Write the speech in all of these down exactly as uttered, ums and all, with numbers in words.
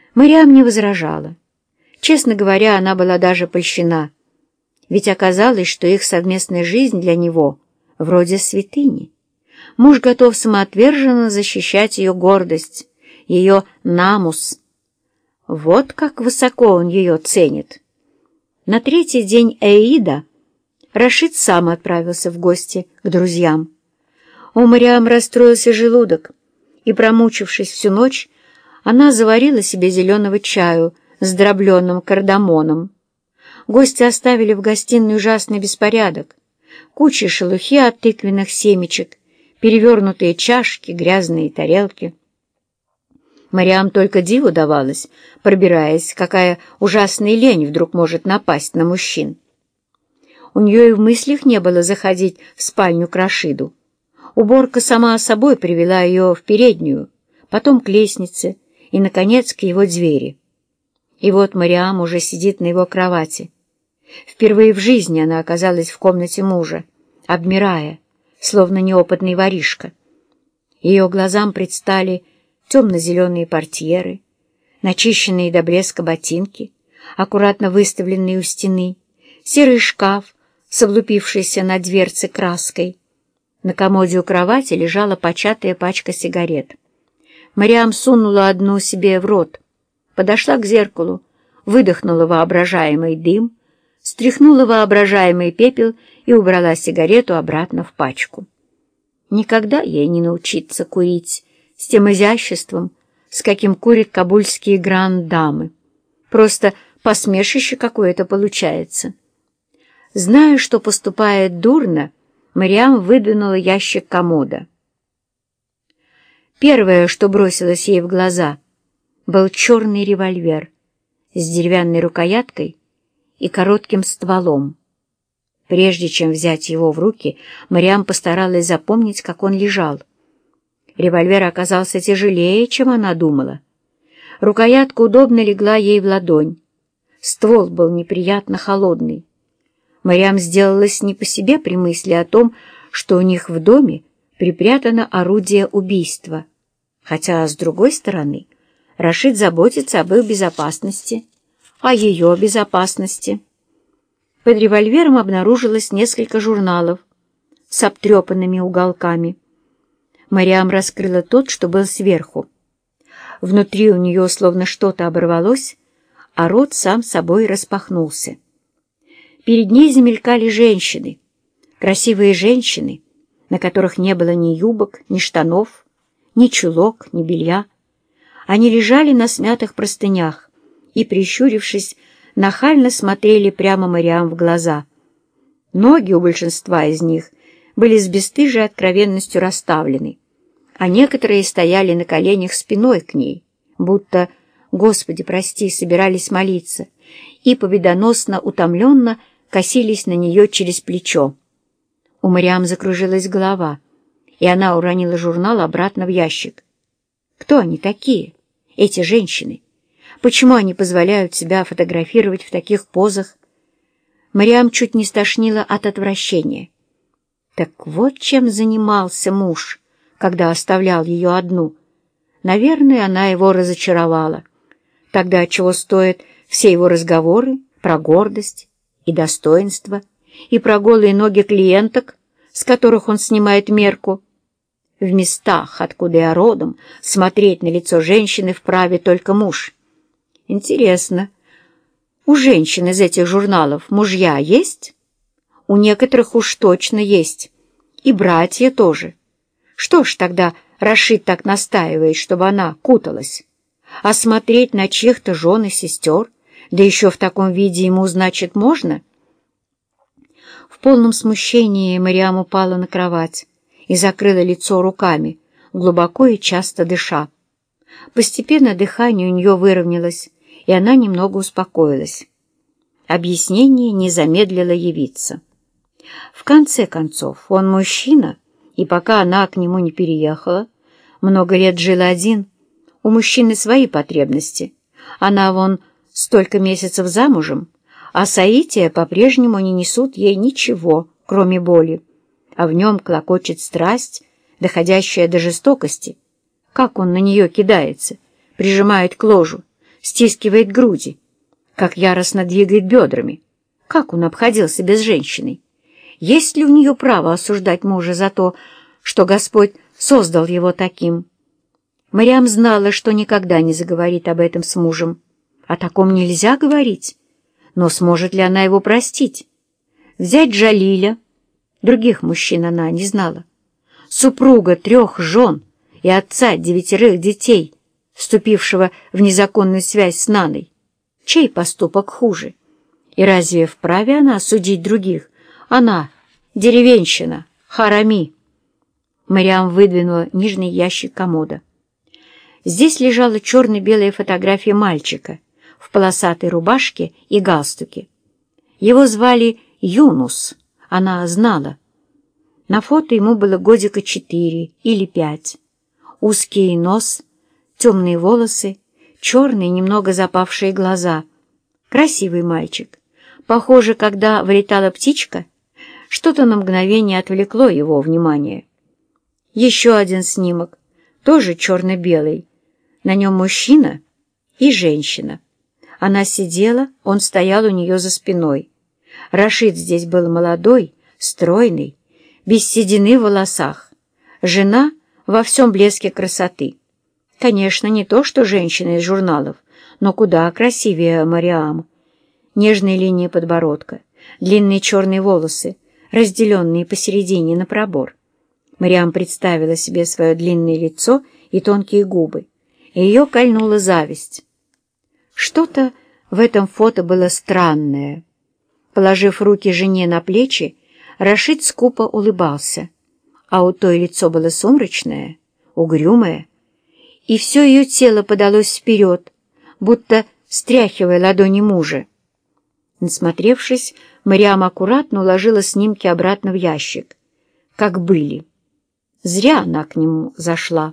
Мариам не возражала. Честно говоря, она была даже польщена, ведь оказалось, что их совместная жизнь для него вроде святыни. Муж готов самоотверженно защищать ее гордость, ее намус. Вот как высоко он ее ценит. На третий день Эида Рашид сам отправился в гости к друзьям. У Мариам расстроился желудок, и, промучившись всю ночь, она заварила себе зеленого чаю с дробленым кардамоном. Гости оставили в гостиной ужасный беспорядок. Куча шелухи от тыквенных семечек, перевернутые чашки, грязные тарелки. Мариам только диву давалась, пробираясь, какая ужасная лень вдруг может напасть на мужчин. У нее и в мыслях не было заходить в спальню к Рашиду. Уборка сама собой привела ее в переднюю, потом к лестнице и, наконец, к его двери. И вот Мариам уже сидит на его кровати. Впервые в жизни она оказалась в комнате мужа, обмирая, словно неопытный воришка. Ее глазам предстали темно-зеленые портьеры, начищенные до блеска ботинки, аккуратно выставленные у стены, серый шкаф с облупившейся на дверце краской. На комоде у кровати лежала початая пачка сигарет. Мариам сунула одну себе в рот, подошла к зеркалу, выдохнула воображаемый дым, стряхнула воображаемый пепел и убрала сигарету обратно в пачку. Никогда ей не научиться курить с тем изяществом, с каким курят кабульские гранд-дамы. Просто посмешище какое-то получается. Зная, что поступает дурно, Мариам выдвинула ящик комода. Первое, что бросилось ей в глаза, был черный револьвер с деревянной рукояткой и коротким стволом. Прежде чем взять его в руки, Мариам постаралась запомнить, как он лежал. Револьвер оказался тяжелее, чем она думала. Рукоятка удобно легла ей в ладонь. Ствол был неприятно холодный. Мариам сделалась не по себе при мысли о том, что у них в доме припрятано орудие убийства. Хотя, с другой стороны, Рашид заботится об их безопасности, о ее безопасности. Под револьвером обнаружилось несколько журналов с обтрепанными уголками. Мариам раскрыла тот, что был сверху. Внутри у нее словно что-то оборвалось, а рот сам собой распахнулся. Перед ней замелькали женщины, красивые женщины, на которых не было ни юбок, ни штанов, ни чулок, ни белья. Они лежали на смятых простынях и, прищурившись, нахально смотрели прямо Мариам в глаза. Ноги у большинства из них были с бесстыжей откровенностью расставлены, а некоторые стояли на коленях спиной к ней, будто, Господи, прости, собирались молиться, и победоносно, утомленно косились на нее через плечо. У Мариам закружилась голова, и она уронила журнал обратно в ящик. Кто они такие, эти женщины? Почему они позволяют себя фотографировать в таких позах? Мариам чуть не стошнила от отвращения. Так вот чем занимался муж, когда оставлял ее одну. Наверное, она его разочаровала. Тогда чего стоят все его разговоры про гордость и достоинство, и про голые ноги клиенток, с которых он снимает мерку. В местах, откуда я родом, смотреть на лицо женщины вправе только муж. Интересно, у женщин из этих журналов мужья есть? У некоторых уж точно есть. И братья тоже. Что ж тогда Рашид так настаивает, чтобы она куталась? А смотреть на чьих-то жен и сестер, да еще в таком виде ему, значит, можно? В полном смущении Мариам упала на кровать и закрыла лицо руками, глубоко и часто дыша. Постепенно дыхание у нее выровнялось, и она немного успокоилась. Объяснение не замедлило явиться. В конце концов, он мужчина, и пока она к нему не переехала, много лет жил один, у мужчины свои потребности. Она вон столько месяцев замужем, а соития по-прежнему не несут ей ничего, кроме боли, а в нем клокочет страсть, доходящая до жестокости. Как он на нее кидается, прижимает к ложу, стискивает груди, как яростно двигает бедрами, как он обходился без женщины. Есть ли у нее право осуждать мужа за то, что Господь создал его таким? Марьям знала, что никогда не заговорит об этом с мужем. О таком нельзя говорить. Но сможет ли она его простить? Взять Джалиля, других мужчин она не знала, супруга трех жен и отца девятерых детей, вступившего в незаконную связь с Наной. Чей поступок хуже? И разве вправе она судить других? Она, деревенщина, харами. Марьям выдвинула нижний ящик комода. Здесь лежала черно-белая фотография мальчика в полосатой рубашке и галстуке. Его звали Юнус, она знала. На фото ему было годика четыре или пять. Узкий нос, темные волосы, черные, немного запавшие глаза. Красивый мальчик. Похоже, когда вылетала птичка, что-то на мгновение отвлекло его внимание. Еще один снимок, тоже черно-белый. На нем мужчина и женщина. Она сидела, он стоял у нее за спиной. Рашид здесь был молодой, стройный, без седины в волосах. Жена во всем блеске красоты. Конечно, не то, что женщина из журналов, но куда красивее Марьям. Нежные линии подбородка, длинные черные волосы, разделенные посередине на пробор. Марьям представила себе свое длинное лицо и тонкие губы, и ее кольнула зависть. Что-то в этом фото было странное. Положив руки жене на плечи, Рашид скупо улыбался, а у той лицо было сумрачное, угрюмое, и все ее тело подалось вперед, будто стряхивая ладони мужа. Насмотревшись, Марьям аккуратно уложила снимки обратно в ящик, как были. Зря она к нему зашла.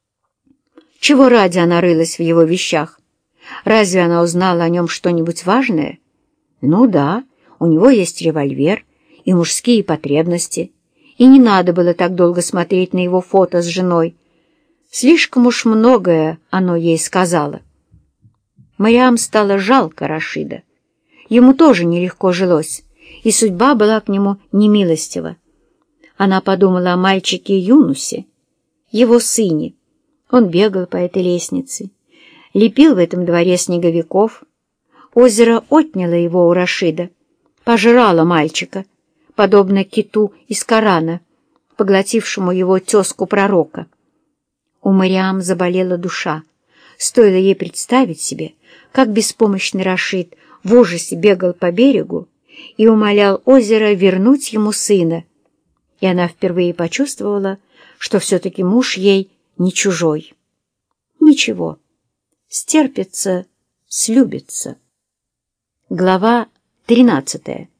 Чего ради она рылась в его вещах? Разве она узнала о нем что-нибудь важное? Ну да, у него есть револьвер и мужские потребности, и не надо было так долго смотреть на его фото с женой. Слишком уж многое оно ей сказала. Марьям стало жалко Рашида. Ему тоже нелегко жилось, и судьба была к нему немилостива. Она подумала о мальчике Юнусе, его сыне. Он бегал по этой лестнице, лепил в этом дворе снеговиков. Озеро отняло его у Рашида, пожрало мальчика, подобно киту из Корана, поглотившему его тезку-пророка. У Марьям заболела душа. Стоило ей представить себе, как беспомощный Рашид в ужасе бегал по берегу и умолял озеро вернуть ему сына. И она впервые почувствовала, что все-таки муж ей не чужой. Ничего, стерпится, слюбится. Глава тринадцатая.